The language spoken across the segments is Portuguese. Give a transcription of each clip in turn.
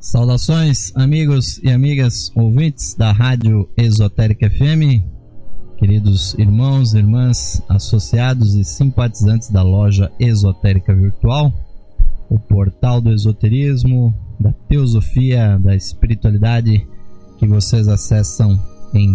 Saudações, amigos e amigas ouvintes da Rádio Esotérica FM, queridos irmãos, irmãs, associados e simpatizantes da loja Esotérica Virtual, o portal do esoterismo, da teosofia, da espiritualidade, que vocês acessam em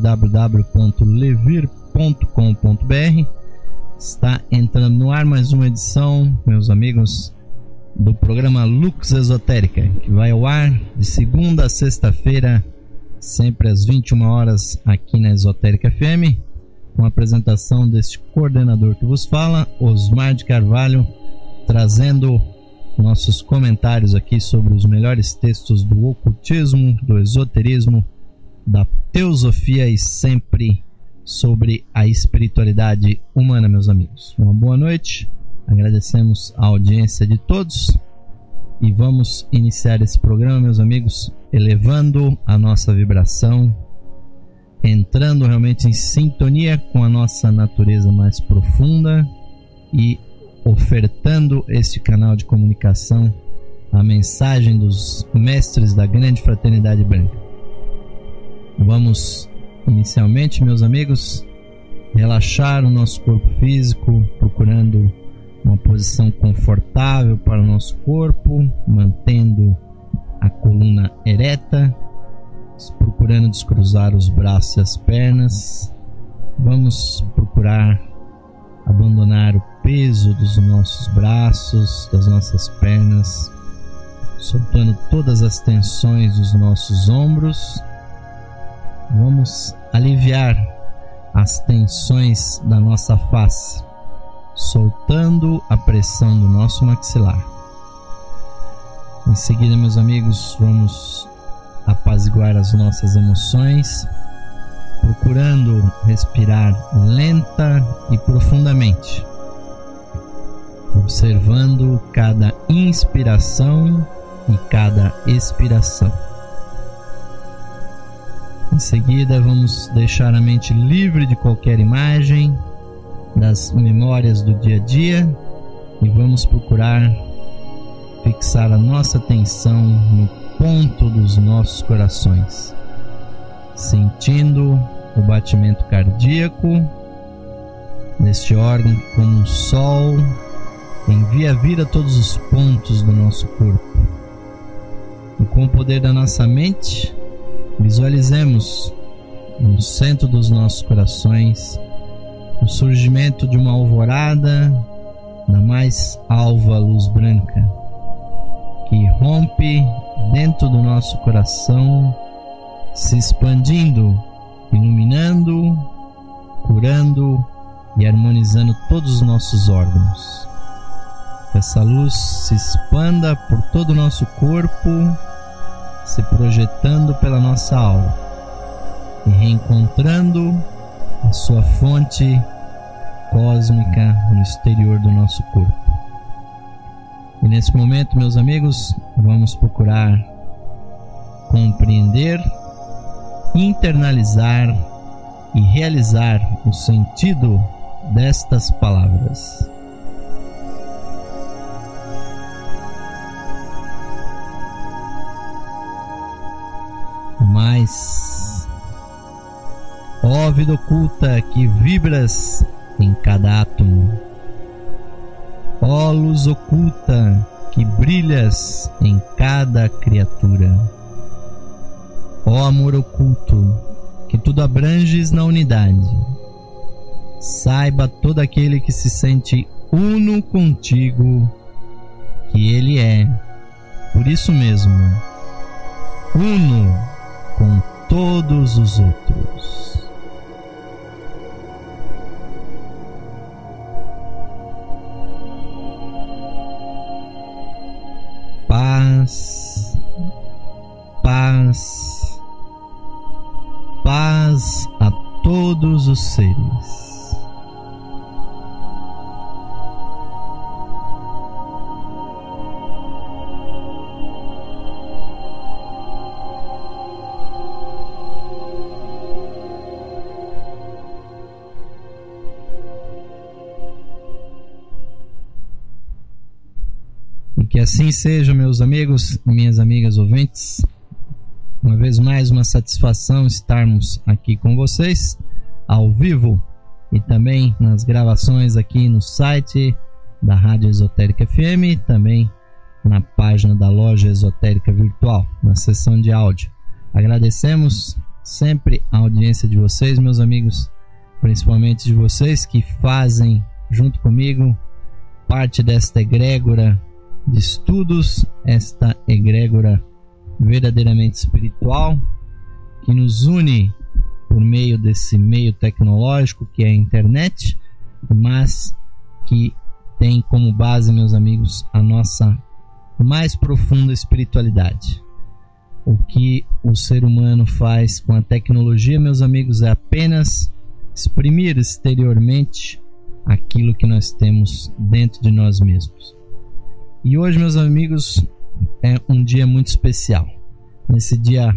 www.levir.com.br. Está entrando no ar mais uma edição, meus amigos, do programa Lux Esotérica, que vai ao ar de segunda a sexta-feira, sempre às 21 horas aqui na Esotérica FM, com a apresentação deste coordenador que vos fala, Osmar de Carvalho, trazendo nossos comentários aqui sobre os melhores textos do ocultismo, do esoterismo, da teosofia e sempre sobre a espiritualidade humana, meus amigos. Uma boa noite. Agradecemos a audiência de todos e vamos iniciar esse programa, meus amigos, elevando a nossa vibração, entrando realmente em sintonia com a nossa natureza mais profunda e ofertando este canal de comunicação, a mensagem dos mestres da grande fraternidade branca. Vamos inicialmente, meus amigos, relaxar o nosso corpo físico, procurando uma posição confortável para o nosso corpo, mantendo a coluna ereta, procurando descruzar os braços e as pernas. Vamos procurar abandonar o peso dos nossos braços, das nossas pernas, soltando todas as tensões dos nossos ombros. Vamos aliviar as tensões da nossa face, soltando a pressão do nosso maxilar. Em seguida, meus amigos, vamos apaziguar as nossas emoções, procurando respirar lenta e profundamente, observando cada inspiração e cada expiração. Em seguida, vamos deixar a mente livre de qualquer imagem das memórias do dia a dia e vamos procurar fixar a nossa atenção no ponto dos nossos corações, sentindo o batimento cardíaco neste órgão que, como um sol, envia vida a todos os pontos do nosso corpo. E com o poder da nossa mente, visualizemos no centro dos nossos corações o surgimento de uma alvorada da mais alva luz branca, que rompe dentro do nosso coração, se expandindo, iluminando, curando e harmonizando todos os nossos órgãos. Que essa luz se expanda por todo o nosso corpo, se projetando pela nossa aura e reencontrando a sua fonte cósmica no exterior do nosso corpo. E nesse momento, meus amigos, vamos procurar compreender, internalizar e realizar o sentido destas palavras. Mas, ó vida oculta que vibras em cada átomo, ó luz oculta que brilhas em cada criatura, ó amor oculto que tudo abranges na unidade, saiba todo aquele que se sente uno contigo que ele é, por isso mesmo, uno com todos os outros. Paz, paz, paz a todos os seres. Que assim seja, meus amigos e minhas amigas ouvintes. Uma vez mais, uma satisfação estarmos aqui com vocês, ao vivo e também nas gravações aqui no site da Rádio Esotérica FM, também na página da Loja Esotérica Virtual, na seção de áudio. Agradecemos sempre a audiência de vocês, meus amigos, principalmente de vocês que fazem, junto comigo, parte desta egrégora de estudos, esta egrégora verdadeiramente espiritual, que nos une por meio desse meio tecnológico que é a internet, mas que tem como base, meus amigos, a nossa mais profunda espiritualidade. O que o ser humano faz com a tecnologia, meus amigos, é apenas exprimir exteriormente aquilo que nós temos dentro de nós mesmos. E hoje, meus amigos, é um dia muito especial. Nesse dia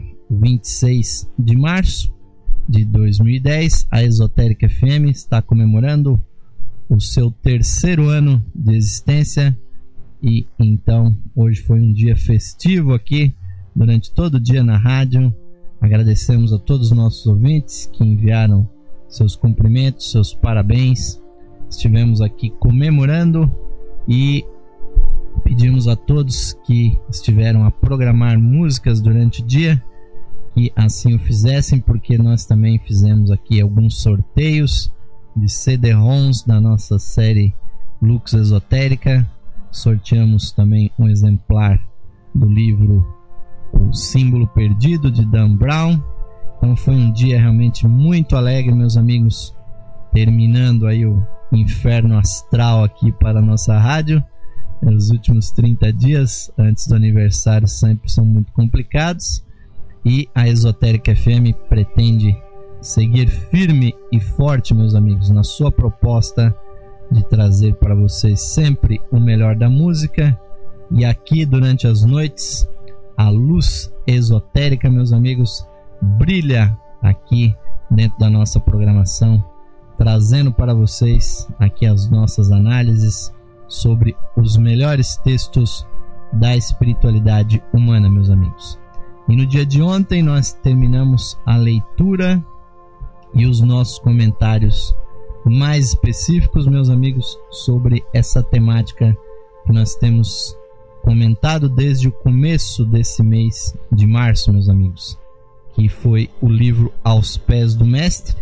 26 de março de 2010, a Esotérica FM está comemorando o seu 3º ano de existência. E então hoje foi um dia festivo aqui durante todo o dia na rádio. Agradecemos a todos os nossos ouvintes que enviaram seus cumprimentos, seus parabéns. Estivemos aqui comemorando e pedimos a todos que estiveram a programar músicas durante o dia que assim o fizessem, porque nós também fizemos aqui alguns sorteios de CD-ROMs da nossa série Lux Esotérica. Sorteamos também um exemplar do livro O Símbolo Perdido, de Dan Brown. Então foi um dia realmente muito alegre, meus amigos, terminando aí o inferno astral aqui para a nossa rádio. Os últimos 30 dias antes do aniversário sempre são muito complicados, e a Esotérica FM pretende seguir firme e forte, meus amigos, na sua proposta de trazer para vocês sempre o melhor da música. E aqui durante as noites a luz esotérica, meus amigos, brilha aqui dentro da nossa programação, trazendo para vocês aqui as nossas análises sobre os melhores textos da espiritualidade humana, meus amigos. E no dia de ontem nós terminamos a leitura e os nossos comentários mais específicos, meus amigos, sobre essa temática que nós temos comentado desde o começo desse mês de março, meus amigos, que foi o livro Aos Pés do Mestre,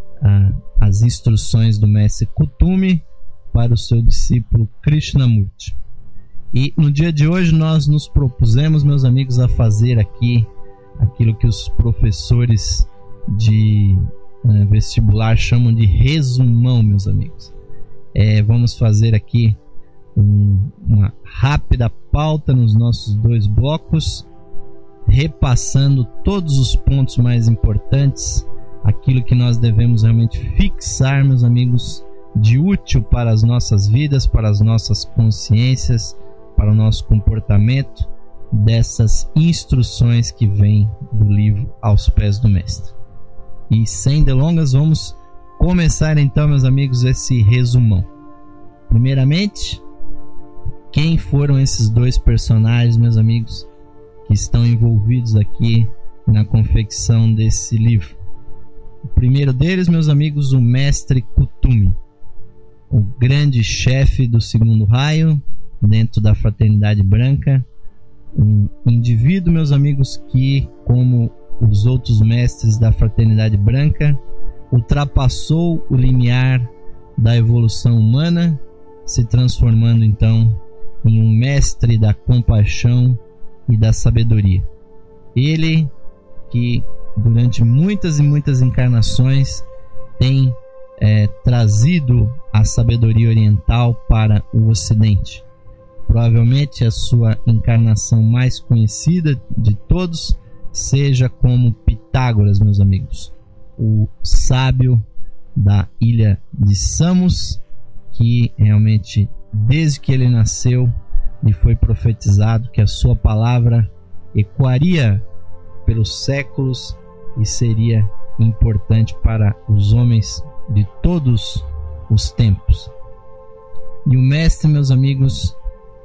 as instruções do Mestre Kuthumi para o seu discípulo Krishnamurti. E no dia de hoje nós nos propusemos, meus amigos, a fazer aqui aquilo que os professores de vestibular chamam de resumão, meus amigos. Vamos fazer aqui uma rápida pauta nos nossos 2 blocos, repassando todos os pontos mais importantes, aquilo que nós devemos realmente fixar, meus amigos, de útil para as nossas vidas, para as nossas consciências, para o nosso comportamento, dessas instruções que vêm do livro Aos Pés do Mestre. E sem delongas, vamos começar então, meus amigos, esse resumão. Primeiramente, quem foram esses 2 personagens, meus amigos, que estão envolvidos aqui na confecção desse livro? O primeiro deles, meus amigos, o Mestre Kuthumi, o grande chefe do 2º raio dentro da Fraternidade Branca, um indivíduo, meus amigos, que, como os outros mestres da Fraternidade Branca, ultrapassou o limiar da evolução humana, se transformando então em um mestre da compaixão e da sabedoria. Ele que durante muitas e muitas encarnações tem trazido a sabedoria oriental para o Ocidente. Provavelmente a sua encarnação mais conhecida de todos seja como Pitágoras, meus amigos, o sábio da ilha de Samos, que realmente, desde que ele nasceu, lhe foi profetizado que a sua palavra ecoaria pelos séculos e seria importante para os homens de todos os tempos. E o mestre, meus amigos,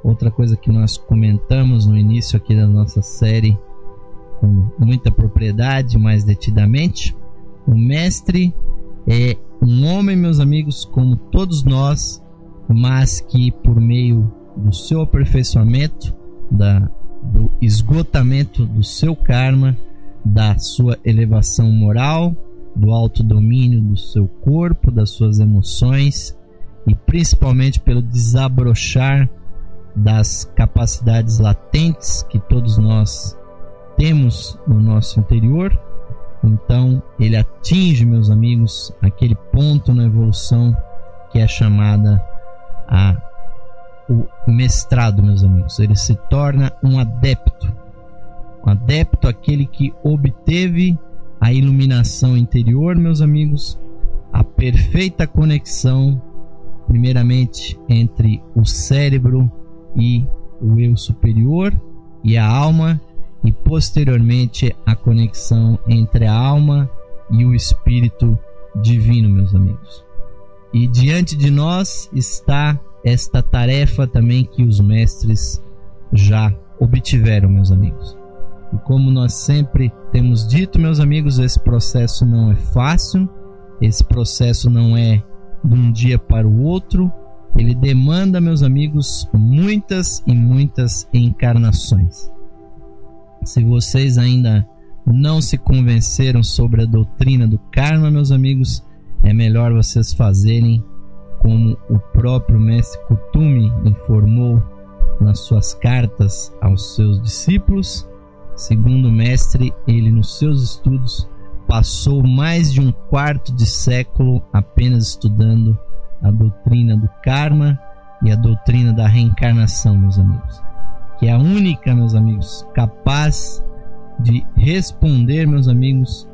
outra coisa que nós comentamos no início aqui da nossa série com muita propriedade, mais detidamente, o mestre é um homem, meus amigos, como todos nós, mas que por meio do seu aperfeiçoamento, do esgotamento do seu karma, da sua elevação moral, do autodomínio do seu corpo, das suas emoções e principalmente pelo desabrochar das capacidades latentes que todos nós temos no nosso interior. Então ele atinge, meus amigos, aquele ponto na evolução que é chamada o mestrado, meus amigos. Ele se torna um adepto, aquele que obteve a iluminação interior, meus amigos, a perfeita conexão, primeiramente entre o cérebro e o eu superior e a alma, e posteriormente a conexão entre a alma e o espírito divino, meus amigos. E diante de nós está esta tarefa também que os mestres já obtiveram, meus amigos. E como nós sempre temos dito, meus amigos, esse processo não é fácil, esse processo não é de um dia para o outro, ele demanda, meus amigos, muitas e muitas encarnações. Se vocês ainda não se convenceram sobre a doutrina do karma, meus amigos, é melhor vocês fazerem como o próprio mestre Kuthumi informou nas suas cartas aos seus discípulos. Segundo o mestre, ele nos seus estudos passou mais de 1/4 de século apenas estudando a doutrina do karma e a doutrina da reencarnação, meus amigos, que é a única, meus amigos, capaz de responder, meus amigos,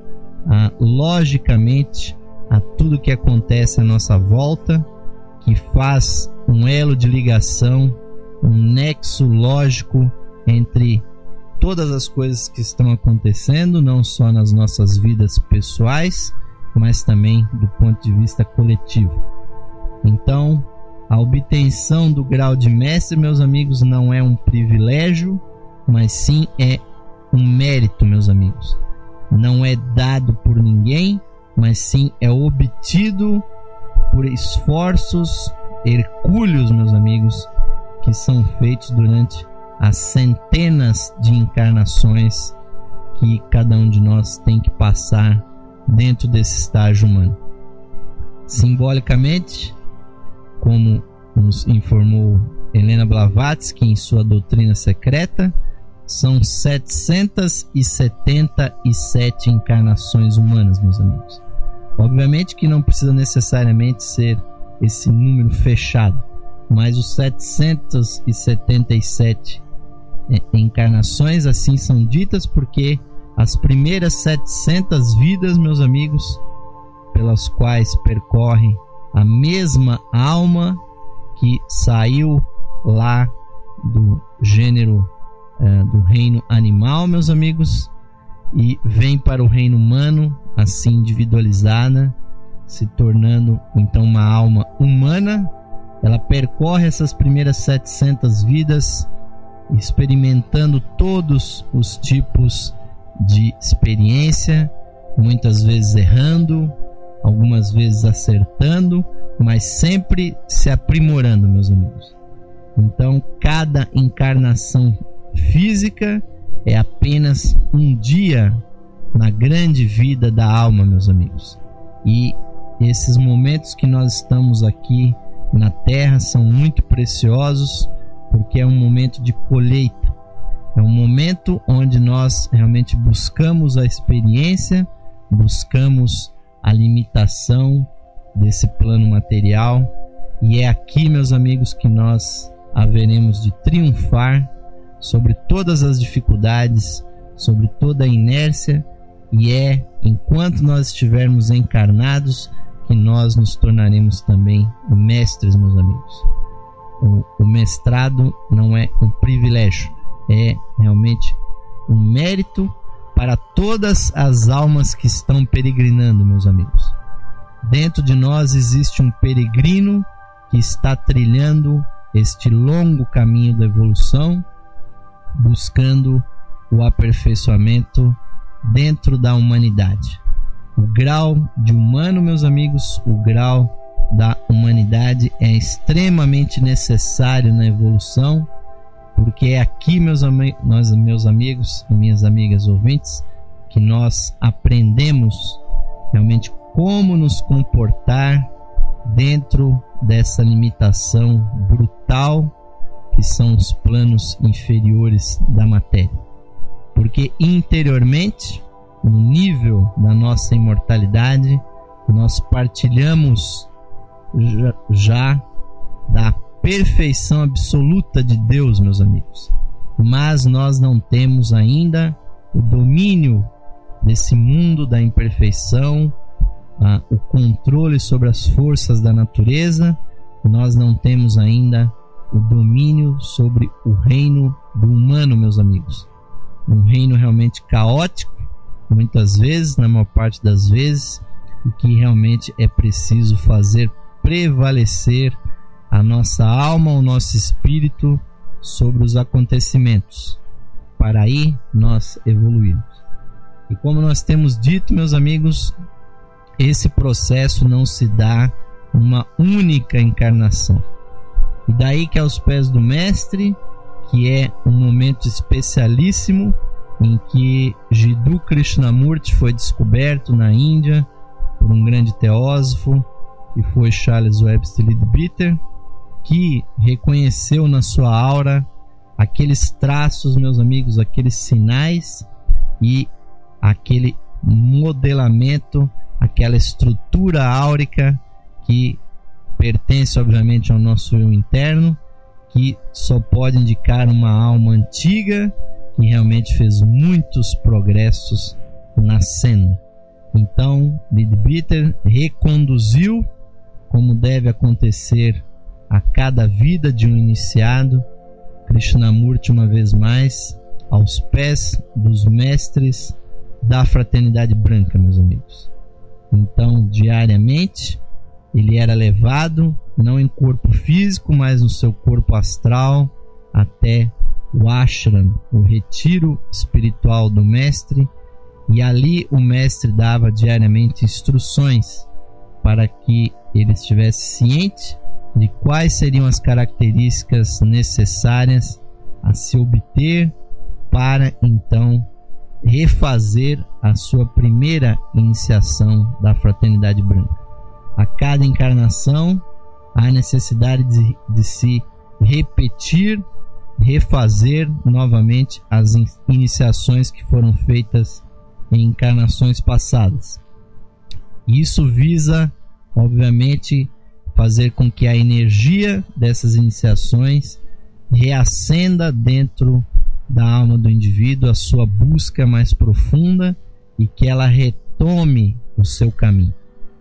logicamente a tudo que acontece à nossa volta, que faz um elo de ligação, um nexo lógico entre todas as coisas que estão acontecendo, não só nas nossas vidas pessoais, mas também do ponto de vista coletivo. Então, a obtenção do grau de mestre, meus amigos, não é um privilégio, mas sim é um mérito, meus amigos. Não é dado por ninguém, mas sim é obtido por esforços hercúleos, meus amigos, que são feitos durante as centenas de encarnações que cada um de nós tem que passar dentro desse estágio humano. Simbolicamente, como nos informou Helena Blavatsky em sua doutrina secreta, são 777 encarnações humanas, meus amigos. Obviamente que não precisa necessariamente ser esse número fechado, mas os 777 encarnações assim são ditas porque as primeiras 700 vidas, meus amigos, pelas quais percorre a mesma alma que saiu lá do gênero do reino animal, meus amigos, e vem para o reino humano, assim individualizada, se tornando então uma alma humana. Ela percorre essas primeiras 700 vidas, experimentando todos os tipos de experiência, muitas vezes errando, algumas vezes acertando, mas sempre se aprimorando, meus amigos. Então, cada encarnação física é apenas um dia na grande vida da alma, meus amigos. E esses momentos que nós estamos aqui na Terra são muito preciosos, porque é um momento de colheita, é um momento onde nós realmente buscamos a experiência, buscamos a limitação desse plano material, e é aqui, meus amigos, que nós haveremos de triunfar sobre todas as dificuldades, sobre toda a inércia, e é enquanto nós estivermos encarnados que nós nos tornaremos também mestres, meus amigos. O mestrado não é um privilégio, é realmente um mérito para todas as almas que estão peregrinando, meus amigos. Dentro de nós existe um peregrino que está trilhando este longo caminho da evolução, buscando o aperfeiçoamento dentro da humanidade. O grau de humano, meus amigos, o grau da humanidade é extremamente necessário na evolução, porque é aqui, meus amigos e minhas amigas ouvintes, que nós aprendemos realmente como nos comportar dentro dessa limitação brutal que são os planos inferiores da matéria. Porque interiormente, no nível da nossa imortalidade, nós partilhamos já da perfeição absoluta de Deus, meus amigos. Mas nós não temos ainda o domínio desse mundo da imperfeição, o controle sobre as forças da natureza. Nós não temos ainda o domínio sobre o reino do humano, meus amigos. Um reino realmente caótico, muitas vezes, na maior parte das vezes, e que realmente é preciso fazer prevalecer a nossa alma, o nosso espírito sobre os acontecimentos, para aí nós evoluirmos. E como nós temos dito, meus amigos, esse processo não se dá numa única encarnação. E daí que aos pés do Mestre, que é um momento especialíssimo em que Jiddu Krishnamurti foi descoberto na Índia por um grande teósofo, que foi Charles Webster Leadbeater, que reconheceu na sua aura aqueles traços, meus amigos, aqueles sinais e aquele modelamento, aquela estrutura áurica que pertence obviamente ao nosso eu interno, que só pode indicar uma alma antiga que realmente fez muitos progressos na senda. Então, Leadbeater reconduziu, como deve acontecer a cada vida de um iniciado, Krishnamurti uma vez mais aos pés dos mestres da fraternidade branca, meus amigos. Então, diariamente, ele era levado, não em corpo físico, mas no seu corpo astral, até o ashram, o retiro espiritual do mestre, e ali o mestre dava diariamente instruções para que ele estivesse ciente de quais seriam as características necessárias a se obter para então refazer a sua primeira iniciação da fraternidade branca. A cada encarnação há necessidade de se repetir, refazer novamente as iniciações que foram feitas em encarnações passadas. Isso visa, obviamente, fazer com que a energia dessas iniciações reacenda dentro da alma do indivíduo a sua busca mais profunda e que ela retome o seu caminho.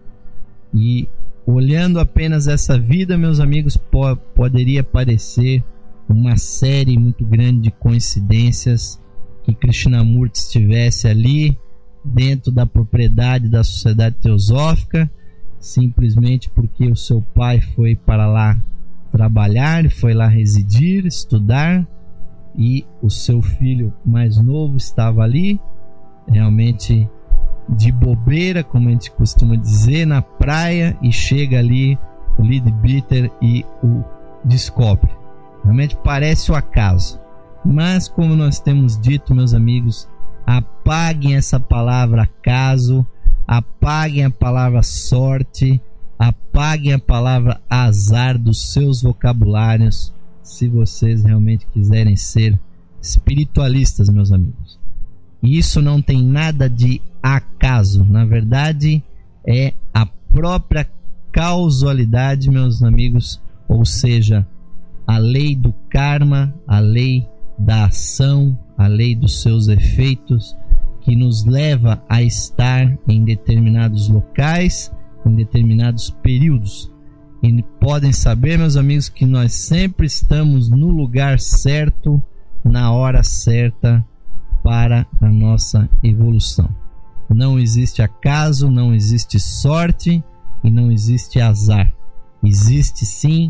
E olhando apenas essa vida, meus amigos, poderia parecer uma série muito grande de coincidências que Krishnamurti estivesse ali dentro da propriedade da Sociedade Teosófica, simplesmente porque o seu pai foi para lá trabalhar, foi lá residir, estudar, e o seu filho mais novo estava ali, realmente de bobeira, como a gente costuma dizer, na praia, e chega ali o Leadbeater e o descobre. Realmente parece o acaso, mas como nós temos dito, meus amigos, apaguem essa palavra acaso, apaguem a palavra sorte, apaguem a palavra azar dos seus vocabulários, se vocês realmente quiserem ser espiritualistas, meus amigos. Isso não tem nada de acaso, na verdade é a própria causalidade, meus amigos, ou seja, a lei do karma, a lei da ação, a lei dos seus efeitos, que nos leva a estar em determinados locais, em determinados períodos. E podem saber, meus amigos, que nós sempre estamos no lugar certo, na hora certa para a nossa evolução. Não existe acaso, não existe sorte e não existe azar. Existe sim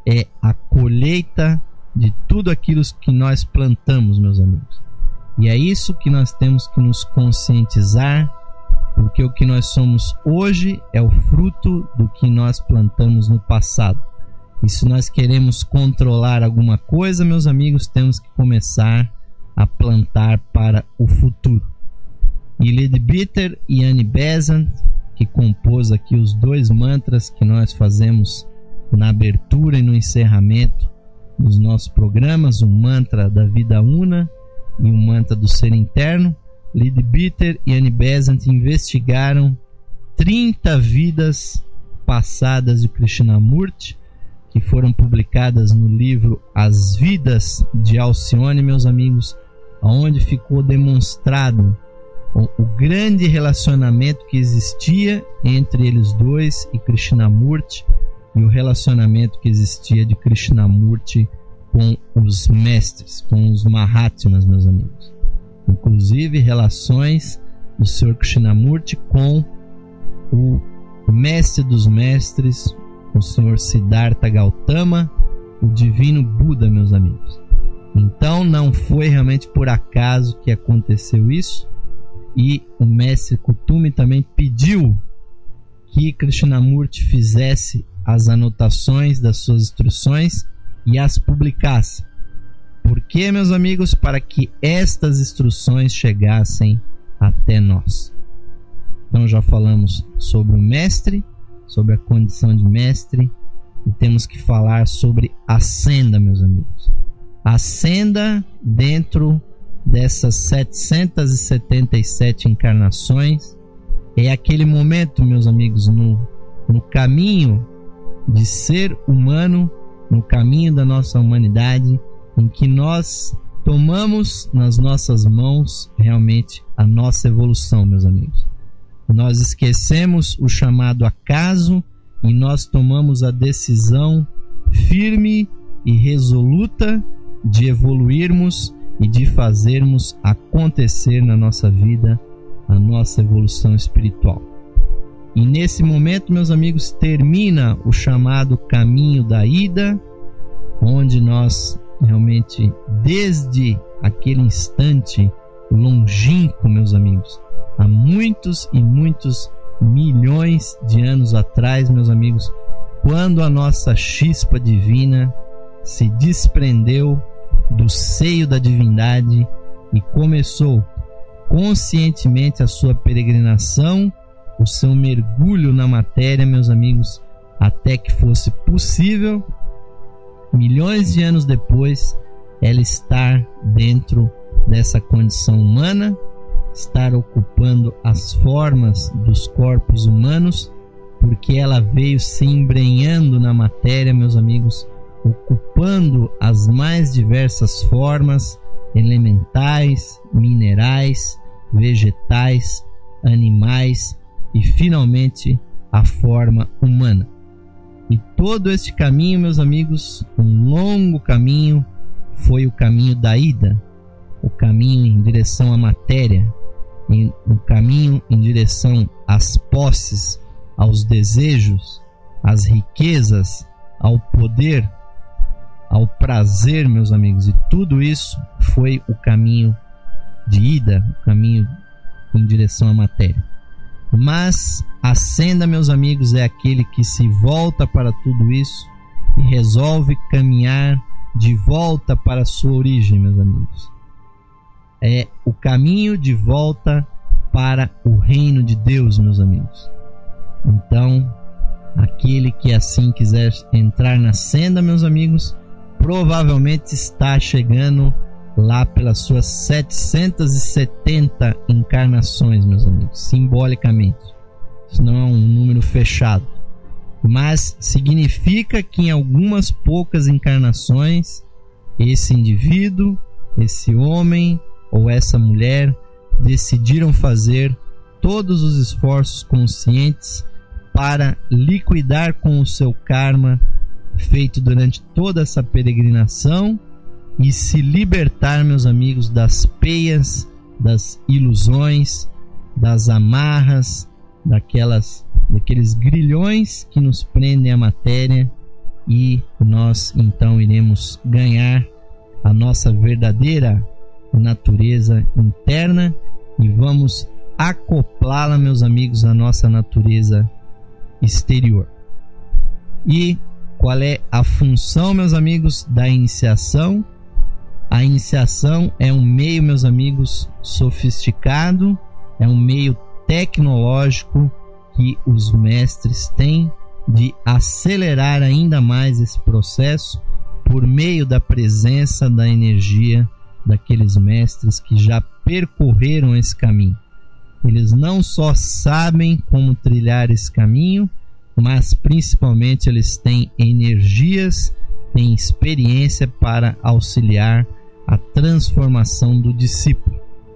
é a colheita de tudo aquilo que nós plantamos, meus amigos. E é isso que nós temos que nos conscientizar, porque o que nós somos hoje é o fruto do que nós plantamos no passado. E se nós queremos controlar alguma coisa, meus amigos, temos que começar a plantar para o futuro. E Leadbeater e Annie Besant, que compôs aqui os 2 mantras que nós fazemos na abertura e no encerramento dos nossos programas, um mantra da vida una e um mantra do ser interno. Leadbeater e Annie Besant investigaram 30 vidas passadas de Krishnamurti, que foram publicadas no livro As Vidas de Alcione, meus amigos, onde ficou demonstrado o grande relacionamento que existia entre eles dois e Krishnamurti, e o relacionamento que existia de Krishnamurti com os mestres, com os Mahatmas, meus amigos. Inclusive relações do Sr. Krishnamurti com o mestre dos mestres, o Sr. Siddhartha Gautama, o divino Buda, meus amigos. Então não foi realmente por acaso que aconteceu isso, e o mestre Kuthumi também pediu que Krishnamurti fizesse as anotações das suas instruções e as publicasse. Por quê, meus amigos? Para que estas instruções chegassem até nós. Então já falamos sobre o mestre, sobre a condição de mestre, e temos que falar sobre a senda, meus amigos. A senda dentro dessas 777 encarnações é aquele momento, meus amigos, no caminho de ser humano, no caminho da nossa humanidade, em que nós tomamos nas nossas mãos realmente a nossa evolução, meus amigos. Nós esquecemos o chamado acaso e nós tomamos a decisão firme e resoluta de evoluirmos e de fazermos acontecer na nossa vida a nossa evolução espiritual. E nesse momento, meus amigos, termina o chamado caminho da ida, onde nós realmente, desde aquele instante longínquo, meus amigos, há muitos e muitos milhões de anos atrás, meus amigos, quando a nossa chispa divina se desprendeu do seio da divindade e começou conscientemente a sua peregrinação, o seu mergulho na matéria, meus amigos, até que fosse possível, milhões de anos depois, ela estar dentro dessa condição humana, estar ocupando as formas dos corpos humanos, porque ela veio se embrenhando na matéria, meus amigos, ocupando as mais diversas formas elementais, minerais, vegetais, animais e finalmente a forma humana. E todo este caminho, meus amigos, um longo caminho, foi o caminho da ida, o caminho em direção à matéria, o caminho em direção às posses, aos desejos, às riquezas, ao poder, ao prazer, meus amigos. E tudo isso foi o caminho de ida, o caminho em direção à matéria. Mas a senda, meus amigos, é aquele que se volta para tudo isso e resolve caminhar de volta para a sua origem, meus amigos. É o caminho de volta para o reino de Deus, meus amigos. Então, aquele que assim quiser entrar na senda, meus amigos, provavelmente está chegando lá pelas suas 770 encarnações, meus amigos, simbolicamente. Isso não é um número fechado, mas significa que em algumas poucas encarnações esse indivíduo, esse homem ou essa mulher decidiram fazer todos os esforços conscientes para liquidar com o seu karma feito durante toda essa peregrinação e se libertar, meus amigos, das peias, das ilusões, das amarras, daqueles grilhões que nos prendem à matéria e nós então iremos ganhar a nossa verdadeira natureza interna e vamos acoplá-la, meus amigos, à nossa natureza exterior. E qual é a função, meus amigos, da iniciação? A iniciação é um meio, meus amigos, sofisticado, é um meio tecnológico que os mestres têm de acelerar ainda mais esse processo por meio da presença da energia daqueles mestres que já percorreram esse caminho. Eles não só sabem como trilhar esse caminho, mas principalmente eles têm energias, têm experiência para auxiliar a transformação do discípulo.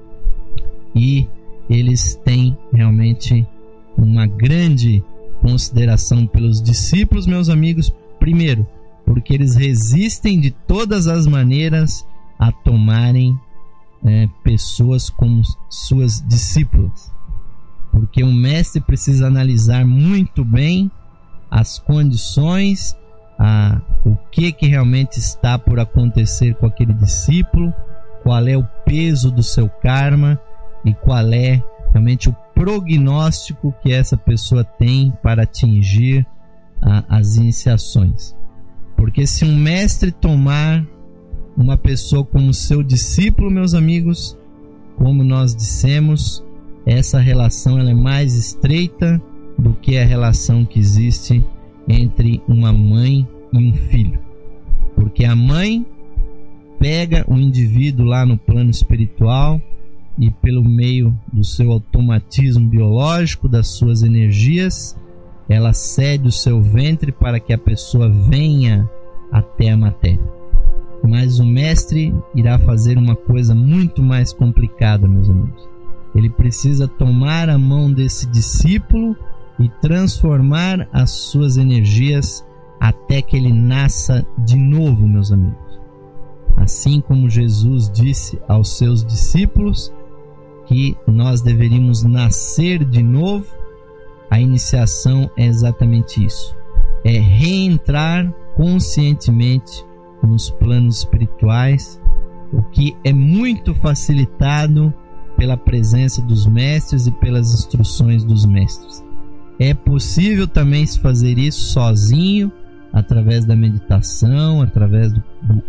E eles têm realmente uma grande consideração pelos discípulos, meus amigos. Primeiro, porque eles resistem de todas as maneiras a tomarem pessoas como suas discípulas, porque o mestre precisa analisar muito bem as condições, o que realmente está por acontecer com aquele discípulo, qual é o peso do seu karma e qual é realmente o prognóstico que essa pessoa tem para atingir as iniciações. Porque se um mestre tomar uma pessoa como seu discípulo, meus amigos, como nós dissemos, essa relação ela é mais estreita do que a relação que existe entre uma mãe e um filho. Porque a mãe pega o indivíduo lá no plano espiritual e pelo meio do seu automatismo biológico, das suas energias, ela cede o seu ventre para que a pessoa venha até a matéria. Mas o mestre irá fazer uma coisa muito mais complicada, meus amigos. Ele precisa tomar a mão desse discípulo e transformar as suas energias até que ele nasça de novo, meus amigos. Assim como Jesus disse aos seus discípulos que nós deveríamos nascer de novo, a iniciação é exatamente isso. É reentrar conscientemente nos planos espirituais, o que é muito facilitado pela presença dos mestres e pelas instruções dos mestres. É possível também se fazer isso sozinho, através da meditação, através do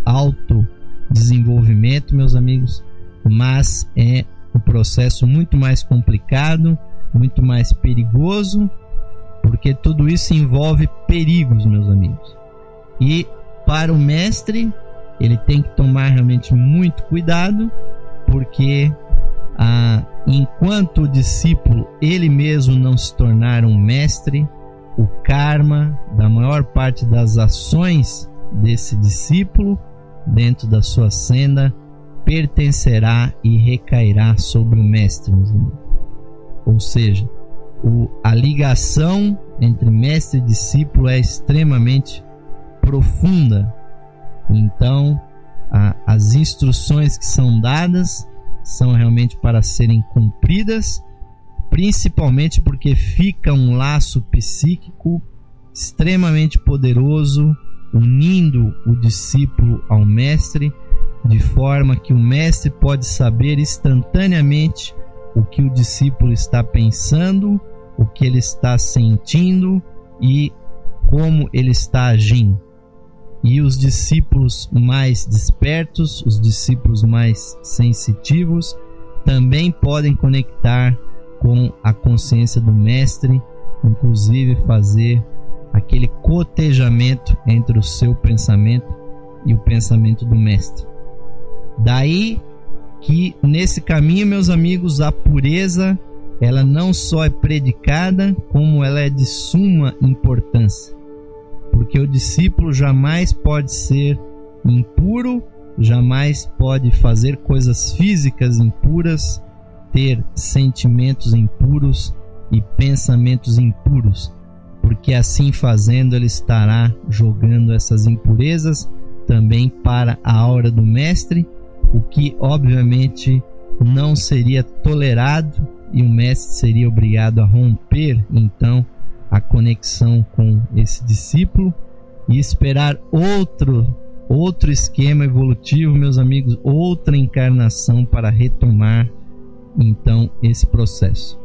autodesenvolvimento, meus amigos, mas é um processo muito mais complicado, muito mais perigoso, porque tudo isso envolve perigos, meus amigos. E para o mestre, ele tem que tomar realmente muito cuidado, porque enquanto o discípulo ele mesmo não se tornar um mestre, o karma da maior parte das ações desse discípulo dentro da sua senda pertencerá e recairá sobre o mestre, meus amigos. Ou seja, a ligação entre mestre e discípulo é extremamente profunda. Então as instruções que são dadas são realmente para serem cumpridas, principalmente porque fica um laço psíquico extremamente poderoso unindo o discípulo ao mestre, de forma que o mestre pode saber instantaneamente o que o discípulo está pensando, o que ele está sentindo e como ele está agindo. E os discípulos mais despertos, os discípulos mais sensitivos, também podem conectar com a consciência do mestre, inclusive fazer aquele cotejamento entre o seu pensamento e o pensamento do mestre. Daí que nesse caminho, meus amigos, a pureza ela não só é predicada, como ela é de suma importância. Porque o discípulo jamais pode ser impuro, jamais pode fazer coisas físicas impuras, ter sentimentos impuros e pensamentos impuros, porque assim fazendo ele estará jogando essas impurezas também para a aura do mestre, o que obviamente não seria tolerado e o mestre seria obrigado a romper então a conexão com esse discípulo e esperar outro esquema evolutivo, meus amigos, outra encarnação para retomar então esse processo.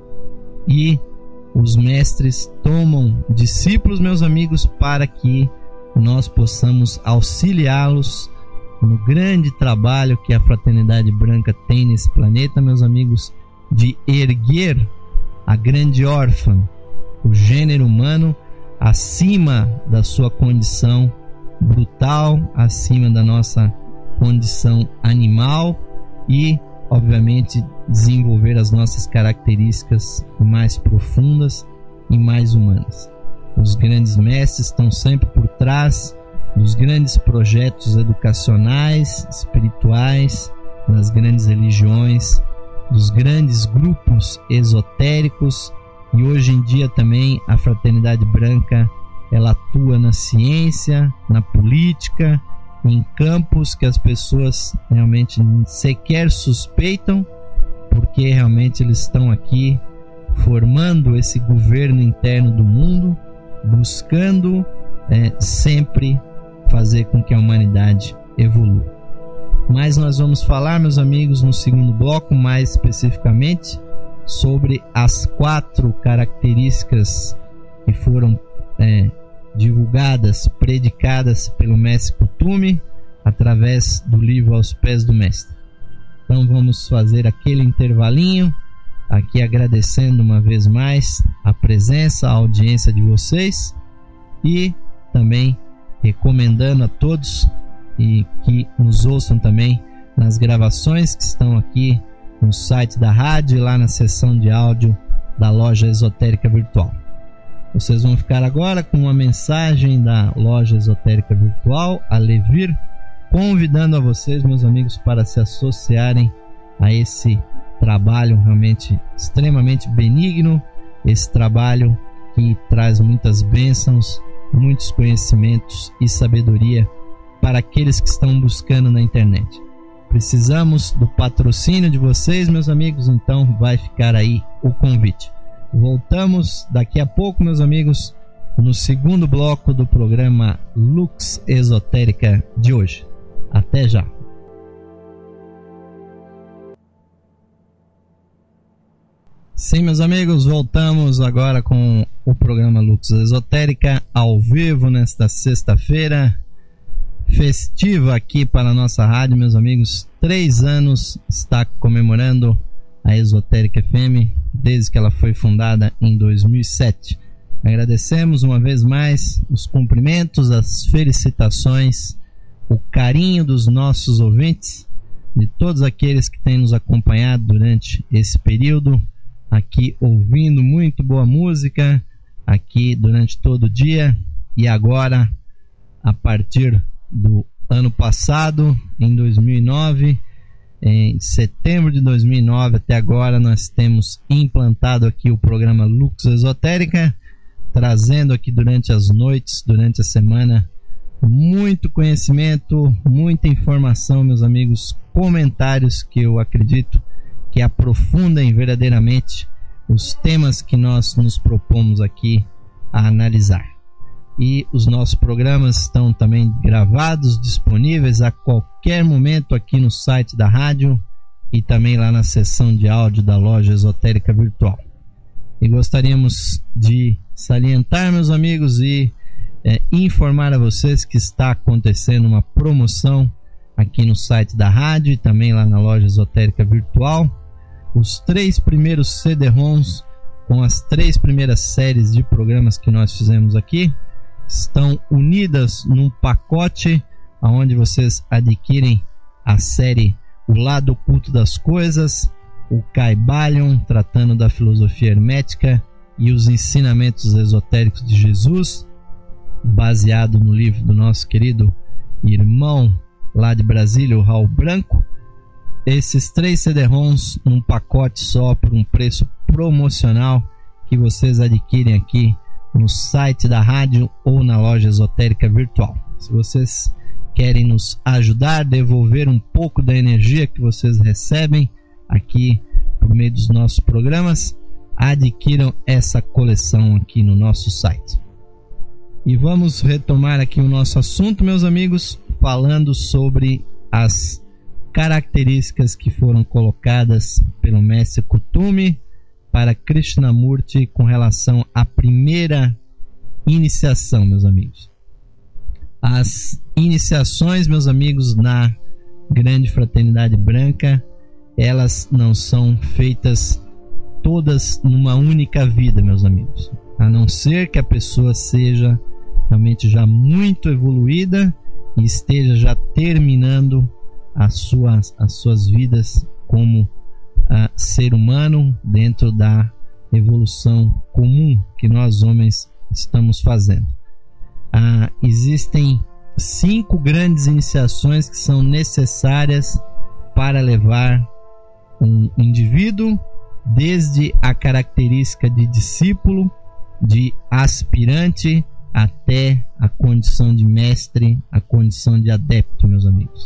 E os mestres tomam discípulos, meus amigos, para que nós possamos auxiliá-los no grande trabalho que a Fraternidade Branca tem nesse planeta, meus amigos, de erguer a grande órfã, o gênero humano, acima da sua condição brutal, acima da nossa condição animal e, obviamente, desenvolver as nossas características mais profundas e mais humanas. Os grandes mestres estão sempre por trás dos grandes projetos educacionais, espirituais, das grandes religiões, dos grandes grupos esotéricos, e hoje em dia também a Fraternidade Branca ela atua na ciência, na política, em campos que as pessoas realmente sequer suspeitam, porque realmente eles estão aqui formando esse governo interno do mundo, buscando sempre fazer com que a humanidade evolua. Mas nós vamos falar, meus amigos, no segundo bloco, mais especificamente, sobre as 4 características que foram divulgadas, predicadas pelo Mestre Kuthumi através do livro Aos Pés do Mestre. Então vamos fazer aquele intervalinho, aqui agradecendo uma vez mais a presença, a audiência de vocês e também recomendando a todos e que nos ouçam também nas gravações que estão aqui no site da rádio e lá na seção de áudio da Loja Esotérica Virtual. Vocês vão ficar agora com uma mensagem da Loja Esotérica Virtual, a Levir, convidando a vocês, meus amigos, para se associarem a esse trabalho realmente extremamente benigno, esse trabalho que traz muitas bênçãos, muitos conhecimentos e sabedoria para aqueles que estão buscando na internet. Precisamos do patrocínio de vocês, meus amigos, então vai ficar aí o convite. Voltamos daqui a pouco, meus amigos, no segundo bloco do programa Lux Esotérica de hoje. Até já! Sim, meus amigos, voltamos agora com o programa Lux Esotérica ao vivo nesta sexta-feira festiva aqui para a nossa rádio, meus amigos. 3 anos está comemorando a Esotérica FM desde que ela foi fundada em 2007. Agradecemos uma vez mais os cumprimentos, as felicitações, o carinho dos nossos ouvintes, de todos aqueles que têm nos acompanhado durante esse período, aqui ouvindo muito boa música, aqui durante todo o dia, e agora, a partir do ano passado, em 2009, em setembro de 2009 até agora, nós temos implantado aqui o programa Lux Esotérica, trazendo aqui durante as noites, durante a semana, muito conhecimento, muita informação, meus amigos, comentários que eu acredito que aprofundem verdadeiramente os temas que nós nos propomos aqui a analisar. E os nossos programas estão também gravados, disponíveis a qualquer momento aqui no site da rádio e também lá na seção de áudio da Loja Esotérica Virtual. E gostaríamos de salientar, meus amigos, e informar a vocês que está acontecendo uma promoção aqui no site da rádio e também lá na Loja Esotérica Virtual. Os 3 primeiros CD-ROMs com as 3 primeiras séries de programas que nós fizemos aqui estão unidas num pacote onde vocês adquirem a série O Lado Oculto das Coisas, o Caibalion, tratando da filosofia hermética e os ensinamentos esotéricos de Jesus, baseado no livro do nosso querido irmão lá de Brasília, o Raul Branco. Esses 3 CD-ROMs num pacote só por um preço promocional que vocês adquirem aqui no site da rádio ou na Loja Esotérica Virtual. Se vocês querem nos ajudar, devolver um pouco da energia que vocês recebem aqui por meio dos nossos programas, adquiram essa coleção aqui no nosso site. E vamos retomar aqui o nosso assunto, meus amigos, falando sobre as características que foram colocadas pelo mestre Kuthumi para Krishnamurti com relação à primeira iniciação, meus amigos. As iniciações, meus amigos, na Grande Fraternidade Branca, elas não são feitas todas numa única vida, meus amigos. A não ser que a pessoa seja realmente já muito evoluída e esteja já terminando as suas vidas como ser humano dentro da evolução comum que nós homens estamos fazendo. Existem 5 grandes iniciações que são necessárias para levar um indivíduo desde a característica de discípulo, de aspirante, até a condição de mestre, a condição de adepto, meus amigos.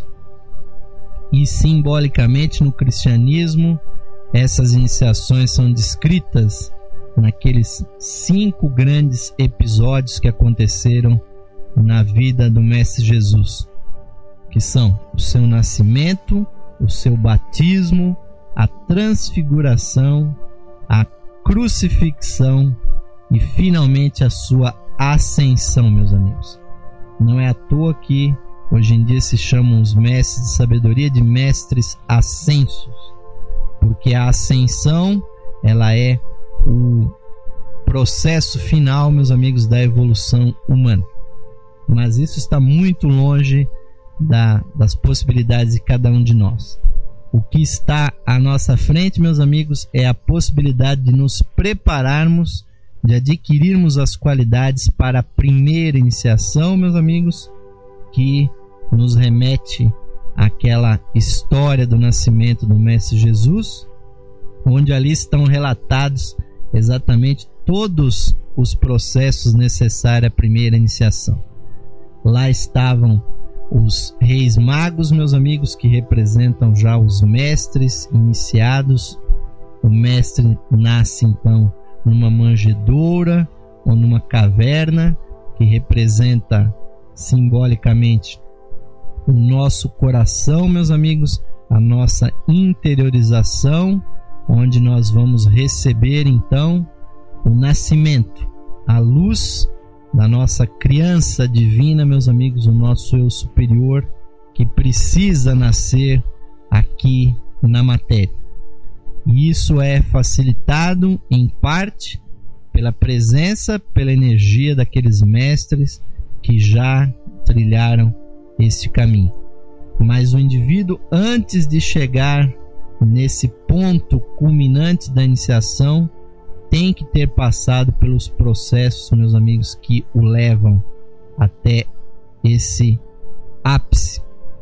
E simbolicamente no cristianismo, essas iniciações são descritas naqueles 5 grandes episódios que aconteceram na vida do Mestre Jesus, que são o seu nascimento, o seu batismo, a transfiguração, a crucifixão e finalmente a sua ascensão, meus amigos. Não é à toa que hoje em dia se chamam os mestres de sabedoria de mestres ascensos, porque a ascensão ela é o processo final, meus amigos, da evolução humana. Mas isso está muito longe das possibilidades de cada um de nós. O que está à nossa frente, meus amigos, é a possibilidade de nos prepararmos, de adquirirmos as qualidades para a primeira iniciação, meus amigos, que nos remete àquela história do nascimento do Mestre Jesus, onde ali estão relatados exatamente todos os processos necessários à primeira iniciação. Lá estavam os reis magos, meus amigos, que representam já os mestres iniciados. O mestre nasce então numa manjedoura ou numa caverna, que representa simbolicamente o nosso coração, meus amigos, a nossa interiorização, onde nós vamos receber então o nascimento, a luz da nossa criança divina, meus amigos, o nosso eu superior que precisa nascer aqui na matéria. E isso é facilitado em parte pela presença, pela energia daqueles mestres que já trilharam este caminho. Mas o indivíduo, antes de chegar nesse ponto culminante da iniciação, tem que ter passado pelos processos, meus amigos, que o levam até esse ápice.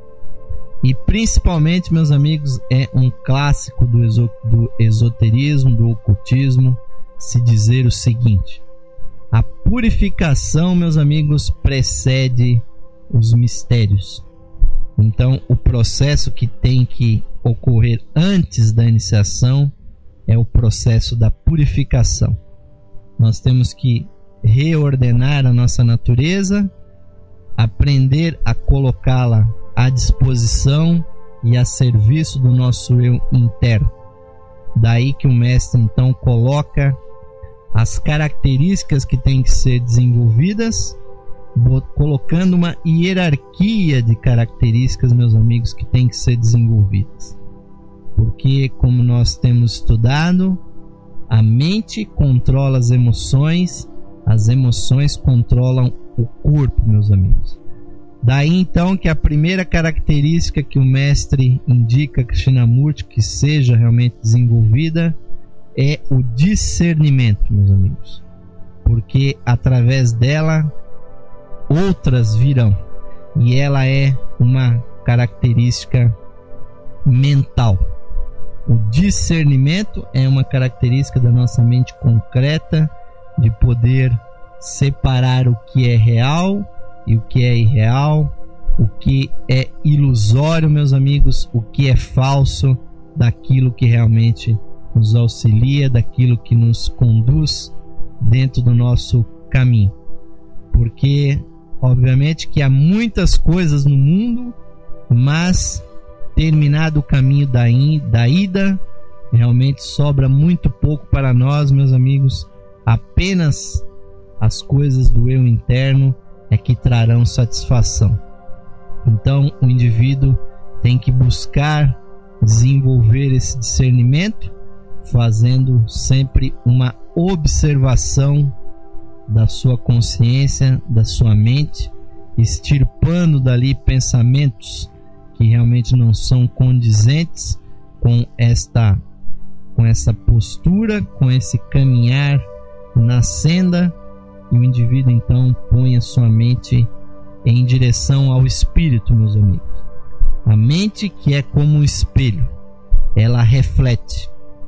E principalmente, meus amigos, é um clássico do esoterismo, do ocultismo, se dizer o seguinte: a purificação, meus amigos, precede os mistérios. Então, o processo que tem que ocorrer antes da iniciação é o processo da purificação. Nós temos que reordenar a nossa natureza, aprender a colocá-la à disposição e a serviço do nosso eu interno. Daí que o mestre então coloca as características que têm que ser desenvolvidas, colocando uma hierarquia de características, meus amigos, que têm que ser desenvolvidas. Porque, como nós temos estudado, a mente controla as emoções controlam o corpo, meus amigos. Daí então que a primeira característica que o mestre indica a Krishnamurti que seja realmente desenvolvida é o discernimento, meus amigos. Porque através dela outras virão. E ela é uma característica mental. O discernimento é uma característica da nossa mente concreta, de poder separar o que é real e o que é irreal, o que é ilusório, meus amigos, o que é falso, daquilo que realmente nos auxilia, daquilo que nos conduz dentro do nosso caminho. porque obviamente que há muitas coisas no mundo, mas terminado o caminho da ida, realmente sobra muito pouco para nós, meus amigos. Apenas as coisas do eu interno é que trarão satisfação. Então o indivíduo tem que buscar desenvolver esse discernimento, fazendo sempre uma observação da sua consciência, da sua mente, extirpando dali pensamentos que realmente não são condizentes com essa postura, com esse caminhar na senda, e o indivíduo então põe a sua mente em direção ao espírito, meus amigos. A mente, que é como um espelho, ela reflete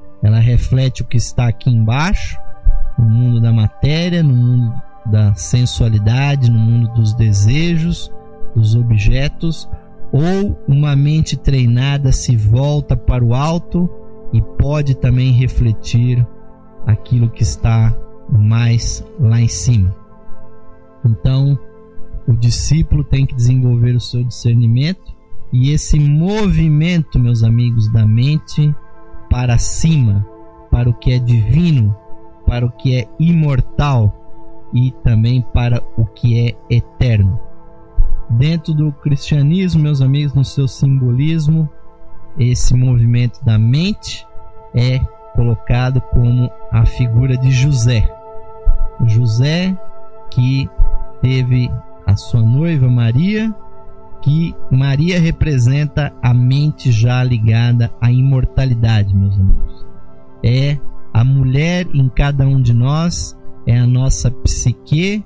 o que está aqui embaixo, no mundo da matéria, no mundo da sensualidade, no mundo dos desejos, dos objetos, ou uma mente treinada se volta para o alto e pode também refletir aquilo que está mais lá em cima. Então, o discípulo tem que desenvolver o seu discernimento, e esse movimento, meus amigos, da mente para cima, para o que é divino, para o que é imortal e também para o que é eterno. Dentro do cristianismo, meus amigos, no seu simbolismo, esse movimento da mente é colocado como a figura de José. José, que teve a sua noiva Maria, que Maria representa a mente já ligada à imortalidade, meus amigos. É a mulher em cada um de nós, é a nossa psique,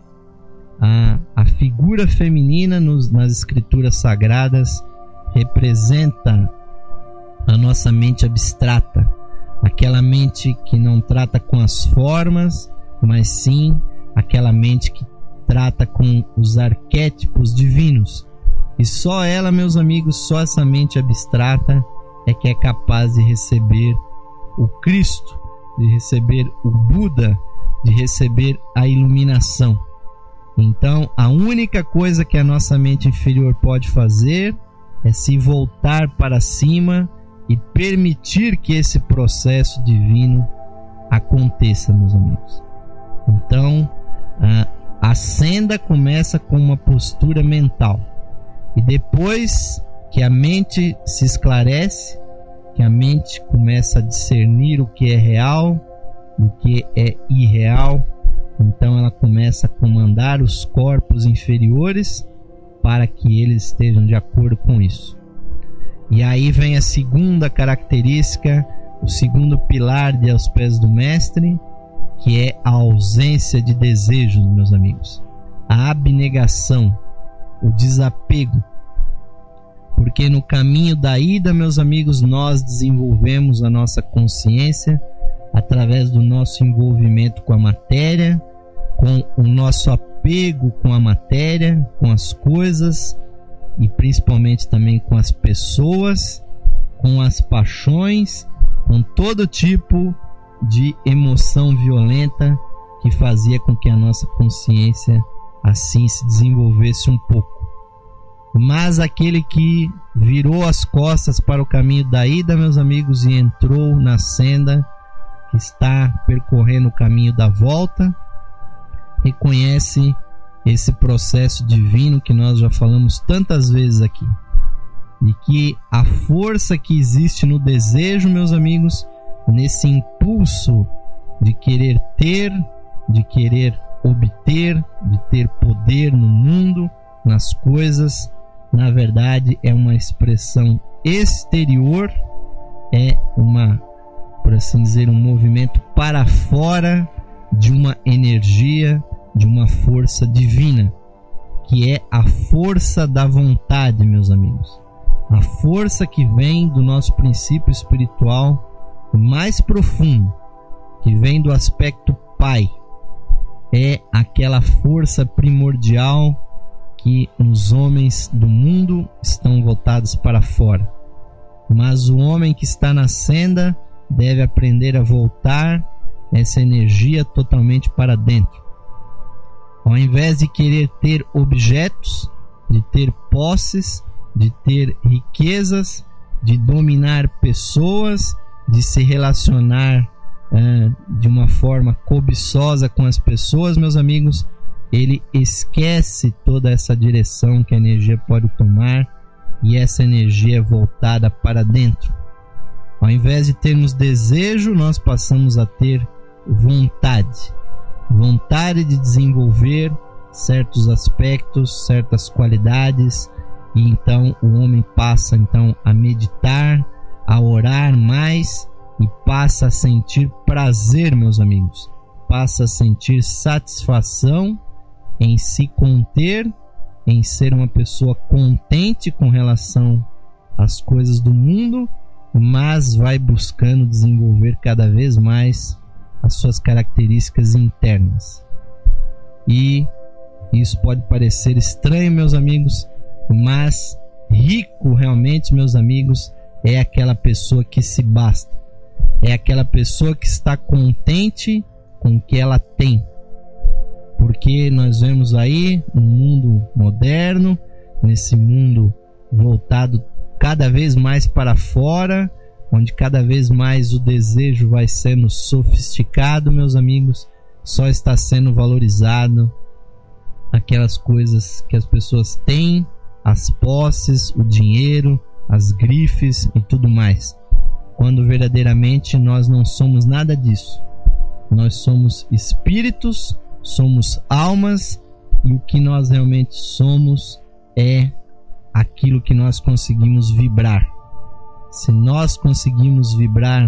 a figura feminina nas escrituras sagradas representa a nossa mente abstrata, aquela mente que não trata com as formas, mas sim aquela mente que trata com os arquétipos divinos. E só ela, meus amigos, só essa mente abstrata é que é capaz de receber o Cristo, de receber o Buda, de receber a iluminação. Então, a única coisa que a nossa mente inferior pode fazer é se voltar para cima e permitir que esse processo divino aconteça, meus amigos. Então, a senda começa com uma postura mental. E depois que a mente se esclarece, que a mente começa a discernir o que é real, o que é irreal, então ela começa a comandar os corpos inferiores para que eles estejam de acordo com isso. E aí vem a segunda característica, o segundo pilar de Aos Pés do Mestre, que é a ausência de desejos, meus amigos. A abnegação, o desapego. Porque no caminho da ida, meus amigos, nós desenvolvemos a nossa consciência através do nosso envolvimento com a matéria, com o nosso apego com a matéria, com as coisas e principalmente também com as pessoas, com as paixões, com todo tipo de emoção violenta que fazia com que a nossa consciência assim se desenvolvesse um pouco. Mas aquele que virou as costas para o caminho da ida, meus amigos, e entrou na senda, que está percorrendo o caminho da volta, reconhece esse processo divino que nós já falamos tantas vezes aqui, de que a força que existe no desejo, meus amigos, nesse impulso de querer ter, de querer obter, de ter poder no mundo, nas coisas, na verdade é uma expressão exterior, é por assim dizer, um movimento para fora de uma energia, de uma força divina, que é a força da vontade, meus amigos. A força que vem do nosso princípio espiritual mais profundo, que vem do aspecto Pai, é aquela força primordial que os homens do mundo estão voltados para fora. Mas o homem que está na senda deve aprender a voltar essa energia totalmente para dentro. Ao invés de querer ter objetos, de ter posses, de ter riquezas, de dominar pessoas, de se relacionar de uma forma cobiçosa com as pessoas, meus amigos, ele esquece toda essa direção que a energia pode tomar, e essa energia é voltada para dentro. Ao invés de termos desejo, nós passamos a ter vontade de desenvolver certos aspectos, certas qualidades, e então o homem passa então a meditar, a orar mais, e passa a sentir prazer, meus amigos, passa a sentir satisfação em se conter, em ser uma pessoa contente com relação às coisas do mundo, mas vai buscando desenvolver cada vez mais as suas características internas. E isso pode parecer estranho, meus amigos, mas rico realmente, meus amigos, é aquela pessoa que se basta, é aquela pessoa que está contente com o que ela tem. Porque nós vemos aí no mundo moderno, nesse mundo voltado cada vez mais para fora, onde cada vez mais o desejo vai sendo sofisticado, meus amigos, só está sendo valorizado aquelas coisas que as pessoas têm, as posses, o dinheiro, as grifes e tudo mais, quando verdadeiramente nós não somos nada disso. Nós somos espíritos, somos almas, e o que nós realmente somos é aquilo que nós conseguimos vibrar. Se nós conseguimos vibrar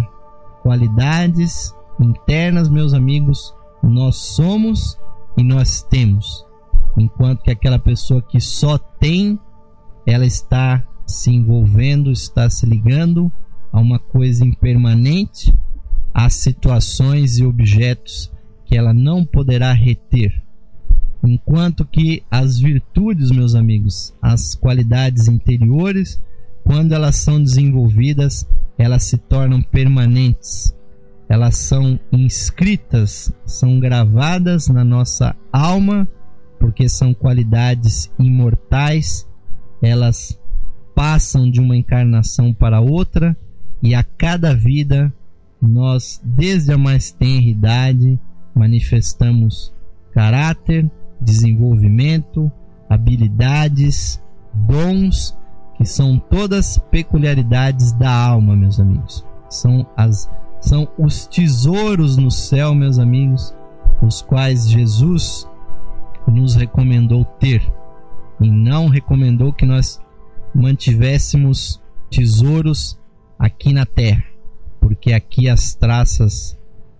qualidades internas, meus amigos, nós somos e nós temos. Enquanto que aquela pessoa que só tem, ela está se envolvendo, está se ligando a uma coisa impermanente, a situações e objetos que ela não poderá reter. Enquanto que as virtudes, meus amigos, as qualidades interiores, quando elas são desenvolvidas, elas se tornam permanentes. Elas são inscritas, são gravadas na nossa alma, porque são qualidades imortais. Elas passam de uma encarnação para outra, e a cada vida nós, desde a mais tenra idade, manifestamos caráter, desenvolvimento, habilidades, dons, que são todas peculiaridades da alma, meus amigos. São os tesouros no céu, meus amigos, os quais Jesus nos recomendou ter, e não recomendou que nós mantivéssemos tesouros aqui na terra, porque aqui as traças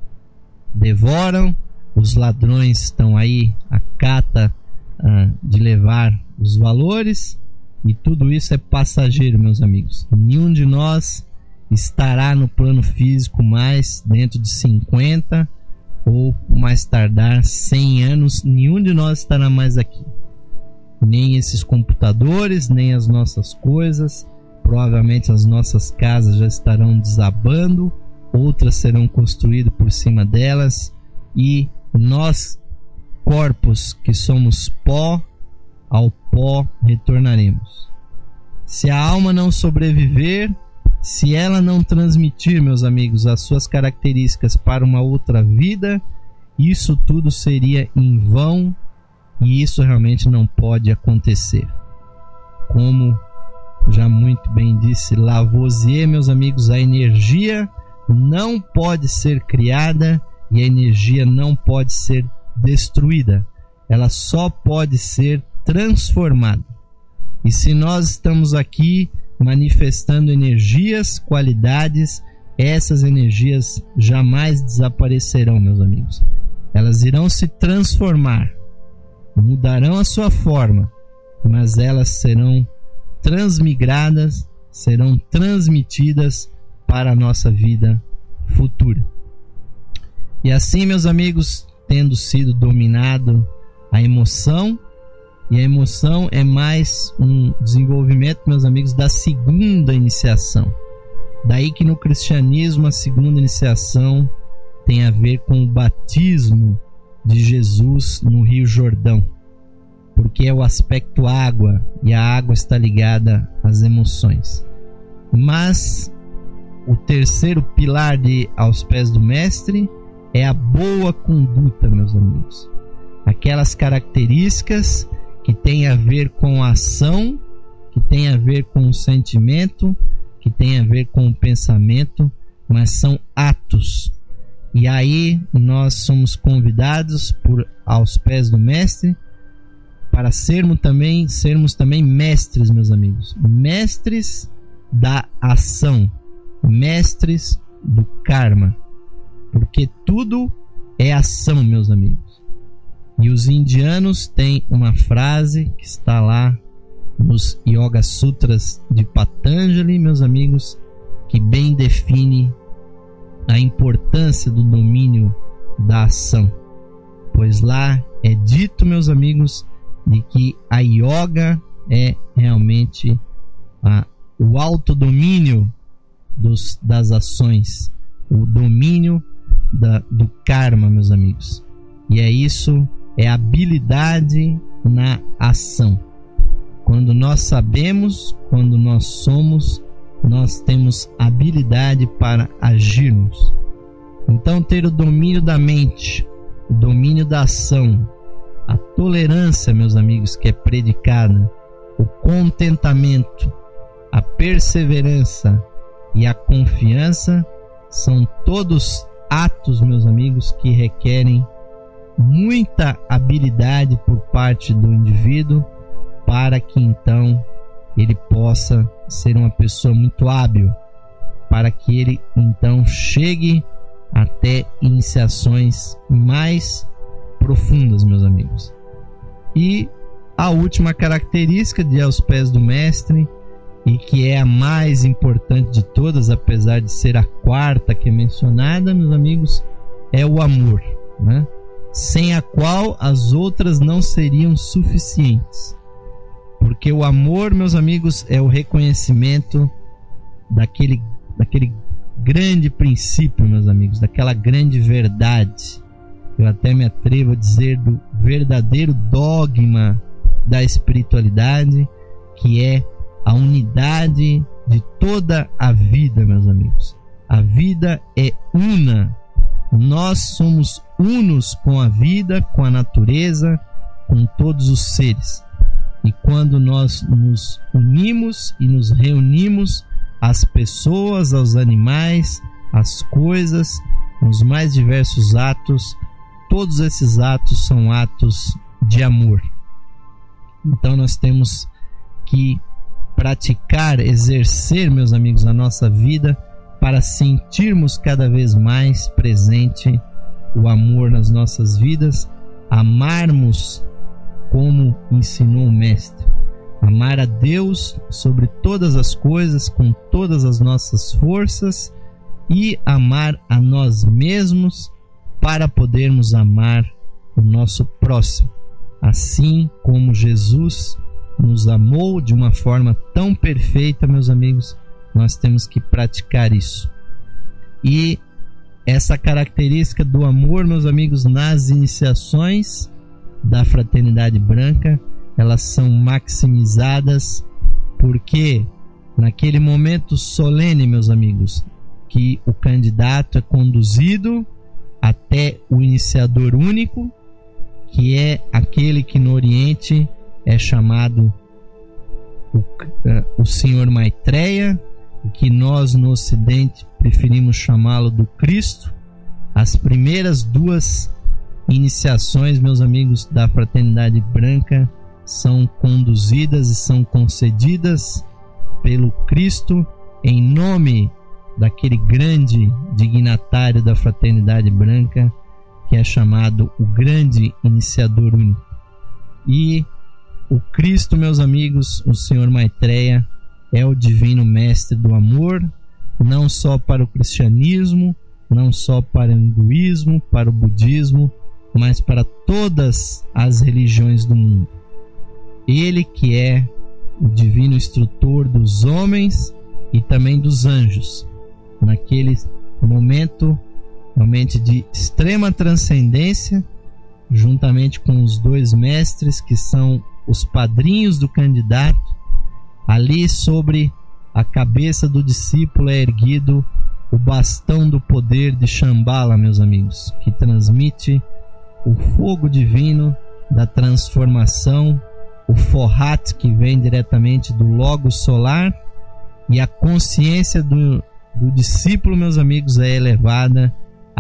devoram, os ladrões estão aí à cata de levar os valores, e tudo isso é passageiro, meus amigos. Nenhum de nós estará no plano físico mais dentro de 50 ou mais tardar 100 anos, nenhum de nós estará mais aqui. Nem esses computadores, nem as nossas coisas. Provavelmente as nossas casas já estarão desabando, outras serão construídas por cima delas, e nós, corpos que somos pó, ao pó retornaremos. Se a alma não sobreviver, se ela não transmitir, meus amigos, as suas características para uma outra vida, isso tudo seria em vão, e isso realmente não pode acontecer. Como já muito bem disse Lavoisier, meus amigos, a energia não pode ser criada e a energia não pode ser destruída. Ela só pode ser transformada. E se nós estamos aqui manifestando energias, qualidades, essas energias jamais desaparecerão, meus amigos. Elas irão se transformar, mudarão a sua forma, mas elas serão transmigradas, serão transmitidas para a nossa vida futura. E assim, meus amigos, tendo sido dominado a emoção, e a emoção é mais um desenvolvimento, meus amigos, da segunda iniciação. Daí que no cristianismo a segunda iniciação tem a ver com o batismo de Jesus no Rio Jordão, porque é o aspecto água, e a água está ligada às emoções. Mas o terceiro pilar de Aos Pés do Mestre é a boa conduta, meus amigos. Aquelas características que têm a ver com a ação, que têm a ver com o sentimento, que têm a ver com o pensamento, mas são atos. E aí nós somos convidados por Aos Pés do Mestre para sermos também mestres, meus amigos. Mestres da ação, mestres do karma. Porque tudo é ação, meus amigos. E os indianos têm uma frase que está lá nos Yoga Sutras de Patanjali, meus amigos, que bem define a importância do domínio da ação. Pois lá é dito, meus amigos, de que a yoga é realmente o autodomínio das ações, o domínio do karma, meus amigos. E isso é habilidade na ação. Quando nós sabemos, quando nós somos, nós temos habilidade para agirmos. Então, ter o domínio da mente, o domínio da ação, a tolerância, meus amigos, que é predicada, o contentamento, a perseverança e a confiança são todos atos, meus amigos, que requerem muita habilidade por parte do indivíduo para que então ele possa ser uma pessoa muito hábil, para que ele então chegue até iniciações mais profundas, meus amigos. E a última característica de Aos Pés do Mestre, e que é a mais importante de todas, apesar de ser a quarta que é mencionada, meus amigos, é o amor, né? Sem a qual as outras não seriam suficientes. Porque o amor, meus amigos, é o reconhecimento daquele grande princípio, meus amigos, daquela grande verdade. Eu até me atrevo a dizer do verdadeiro dogma da espiritualidade, que é a unidade de toda a vida, meus amigos. A vida é una. Nós somos unos com a vida, com a natureza, com todos os seres. E quando nós nos unimos e nos reunimos, as pessoas, aos animais, as coisas, os mais diversos atos, todos esses atos são atos de amor. Então nós temos que praticar, exercer, meus amigos, a nossa vida para sentirmos cada vez mais presente o amor nas nossas vidas, amarmos como ensinou o Mestre, amar a Deus sobre todas as coisas, com todas as nossas forças, e amar a nós mesmos para podermos amar o nosso próximo, assim como Jesus nos amou de uma forma tão perfeita, meus amigos. Nós temos que praticar isso. E essa característica do amor, meus amigos, nas iniciações da Fraternidade Branca, elas são maximizadas, porque naquele momento solene, meus amigos, que o candidato é conduzido até o iniciador único, que é aquele que no Oriente é chamado o Senhor Maitreya, e que nós no Ocidente preferimos chamá-lo do Cristo. As primeiras duas iniciações, meus amigos, da Fraternidade Branca são conduzidas e são concedidas pelo Cristo em nome daquele grande dignatário da Fraternidade Branca, que é chamado o Grande Iniciador Único. E o Cristo, meus amigos, o Senhor Maitreya, é o divino mestre do amor, não só para o cristianismo, não só para o hinduísmo, para o budismo, mas para todas as religiões do mundo. Ele que é o divino instrutor dos homens e também dos anjos, naquele momento realmente de extrema transcendência, juntamente com os 2 mestres que são os padrinhos do candidato. Ali sobre a cabeça do discípulo é erguido o bastão do poder de Shambhala, meus amigos, que transmite o fogo divino da transformação, o Forrat, que vem diretamente do Logos solar, e a consciência do discípulo, meus amigos, é elevada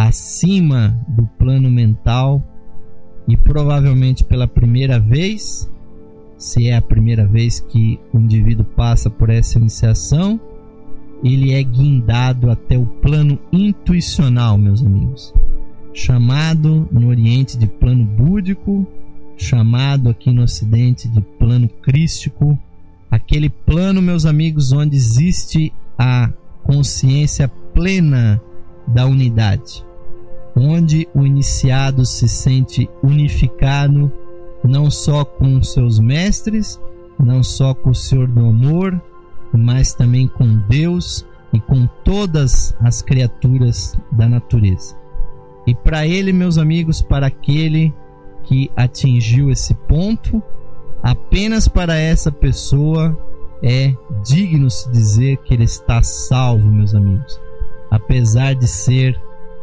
acima do plano mental, e provavelmente pela primeira vez, se é a primeira vez que o indivíduo passa por essa iniciação, ele é guindado até o plano intuicional, meus amigos, chamado no Oriente de plano búdico, chamado aqui no Ocidente de plano crístico, aquele plano, meus amigos, onde existe a consciência plena da unidade, onde o iniciado se sente unificado não só com seus mestres, não só com o Senhor do Amor, mas também com Deus e com todas as criaturas da natureza. E para ele, meus amigos, para aquele que atingiu esse ponto, apenas para essa pessoa é digno se dizer que ele está salvo, meus amigos. Apesar de ser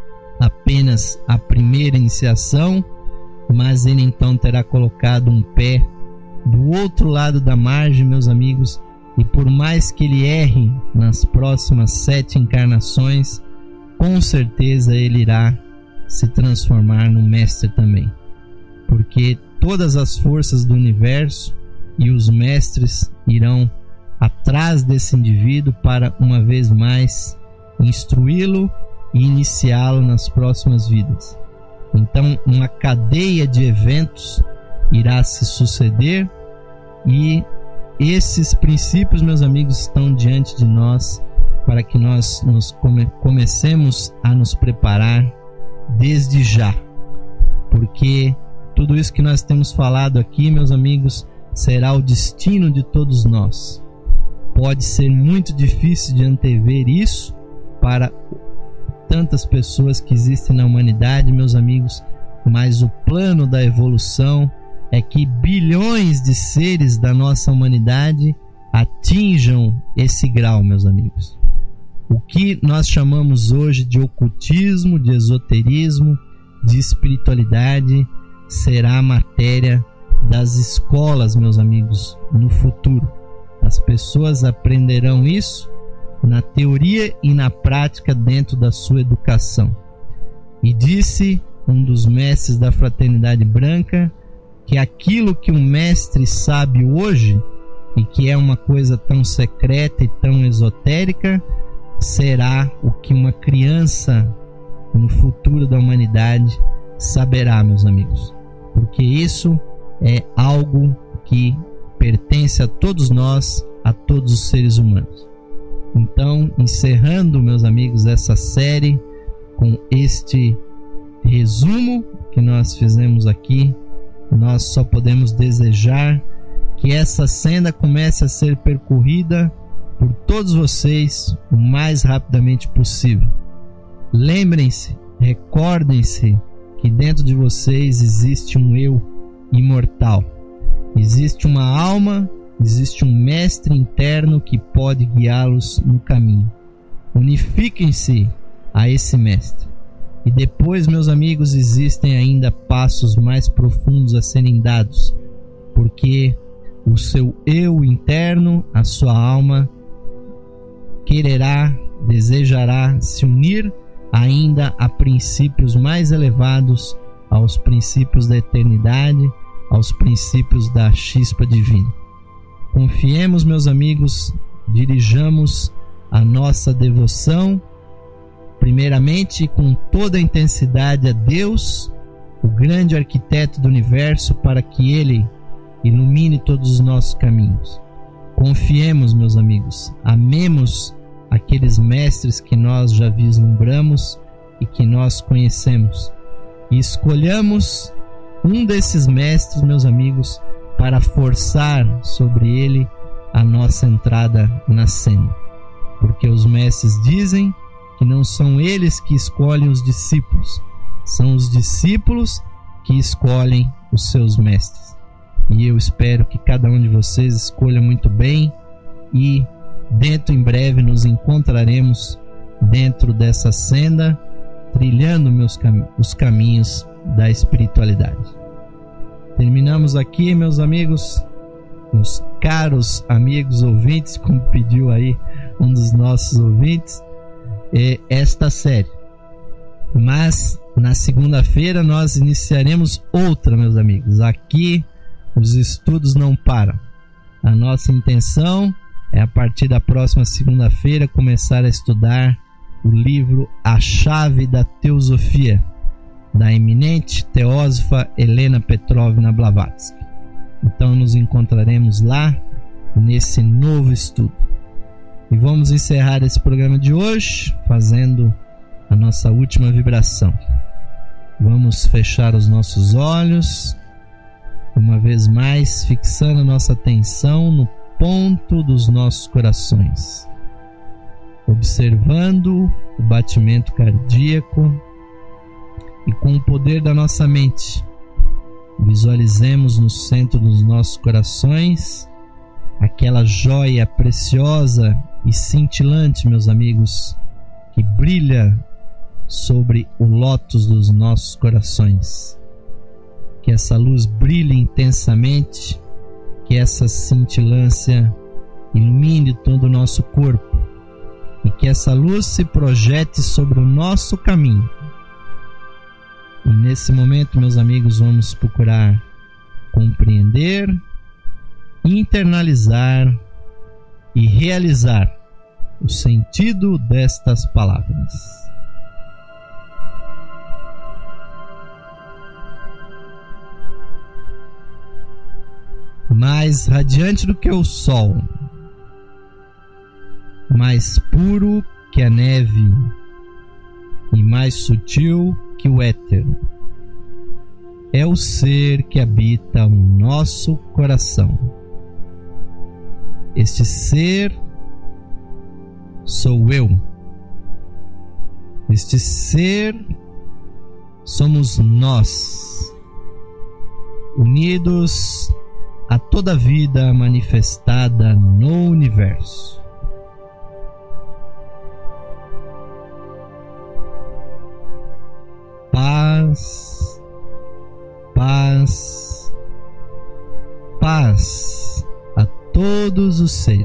apenas a primeira iniciação, mas ele então terá colocado um pé do outro lado da margem, meus amigos, e por mais que ele erre nas próximas 7 encarnações, com certeza ele irá se transformar no mestre também, porque todas as forças do universo e os mestres irão atrás desse indivíduo para uma vez mais instruí-lo e iniciá-lo nas próximas vidas. Então uma cadeia de eventos irá se suceder, e esses princípios, meus amigos, estão diante de nós para que nós comecemos a nos preparar desde já, porque tudo isso que nós temos falado aqui, meus amigos, será o destino de todos nós. Pode ser muito difícil de antever isso para tantas pessoas que existem na humanidade, meus amigos, mas o plano da evolução é que bilhões de seres da nossa humanidade atinjam esse grau, meus amigos. O que nós chamamos hoje de ocultismo, de esoterismo, de espiritualidade, será matéria das escolas, meus amigos, no futuro. As pessoas aprenderão isso na teoria e na prática dentro da sua educação. E disse um dos mestres da Fraternidade Branca que aquilo que um mestre sabe hoje, e que é uma coisa tão secreta e tão esotérica, será o que uma criança no futuro da humanidade saberá, meus amigos, porque isso é algo que pertence a todos nós, a todos os seres humanos. Então, encerrando, meus amigos, essa série com este resumo que nós fizemos aqui, nós só podemos desejar que essa senda comece a ser percorrida por todos vocês o mais rapidamente possível. Lembrem-se, recordem-se que dentro de vocês existe um eu imortal, existe uma alma, existe um mestre interno que pode guiá-los no caminho. Unifiquem-se a esse mestre. E depois, meus amigos, existem ainda passos mais profundos a serem dados, porque o seu eu interno, a sua alma, quererá, desejará se unir ainda a princípios mais elevados, aos princípios da eternidade, aos princípios da chispa divina. Confiemos, meus amigos, dirijamos a nossa devoção primeiramente com toda a intensidade a Deus, o grande arquiteto do universo, para que Ele ilumine todos os nossos caminhos. Confiemos, meus amigos, amemos aqueles mestres que nós já vislumbramos e que nós conhecemos, e escolhamos um desses mestres, meus amigos, para forçar sobre ele a nossa entrada na senda, porque os mestres dizem que não são eles que escolhem os discípulos, são os discípulos que escolhem os seus mestres. E eu espero que cada um de vocês escolha muito bem e dentro em breve nos encontraremos dentro dessa senda, trilhando os caminhos da espiritualidade. Terminamos aqui, meus amigos, meus caros amigos ouvintes, como pediu aí um dos nossos ouvintes, esta série. Mas na segunda-feira nós iniciaremos outra, meus amigos. Aqui os estudos não param. A nossa intenção é, a partir da próxima segunda-feira, começar a estudar o livro A Chave da Teosofia, da eminente teósofa Helena Petrovna Blavatsky. Então nos encontraremos lá nesse novo estudo. E vamos encerrar esse programa de hoje fazendo a nossa última vibração. Vamos fechar os nossos olhos, uma vez mais fixando nossa atenção no ponto dos nossos corações, observando o batimento cardíaco e, com o poder da nossa mente, visualizemos no centro dos nossos corações aquela joia preciosa e cintilante, meus amigos, que brilha sobre o lótus dos nossos corações. Que essa luz brilhe intensamente, que essa cintilância ilumine todo o nosso corpo e que essa luz se projete sobre o nosso caminho. E nesse momento, meus amigos, vamos procurar compreender, internalizar e realizar o sentido destas palavras. Mais radiante do que o sol, mais puro que a neve e mais sutil que o éter, é o ser que habita o nosso coração. Este ser sou eu. Este ser somos nós, unidos a toda vida manifestada no universo. Paz, paz, paz a todos os seres.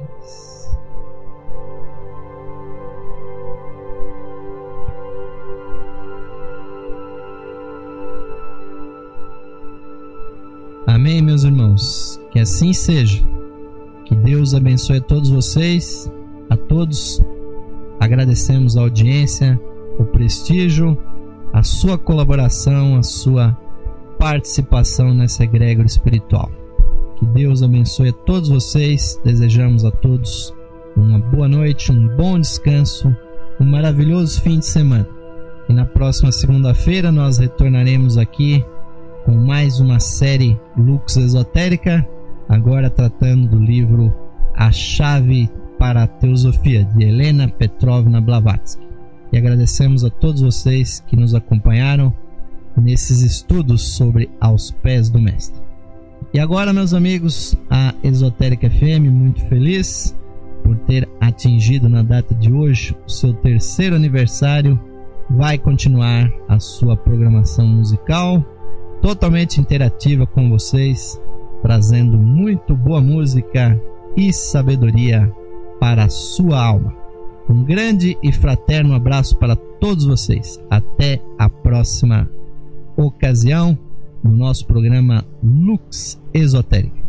Amém, meus irmãos. Que assim seja. Que Deus abençoe a todos vocês, a todos. Agradecemos a audiência, o prestígio, a sua colaboração, a sua participação nessa egrégora espiritual. Que Deus abençoe a todos vocês. Desejamos a todos uma boa noite, um bom descanso, um maravilhoso fim de semana. E na próxima segunda-feira nós retornaremos aqui com mais uma série Lux Esotérica, agora tratando do livro A Chave para a Teosofia, de Helena Petrovna Blavatsky. E agradecemos a todos vocês que nos acompanharam nesses estudos sobre Aos Pés do Mestre. E agora, meus amigos, a Esotérica FM, muito feliz por ter atingido na data de hoje o seu 3º aniversário, vai continuar a sua programação musical totalmente interativa com vocês, trazendo muito boa música e sabedoria para a sua alma. Um grande e fraterno abraço para todos vocês. Até a próxima ocasião no nosso programa Lux Esotérica.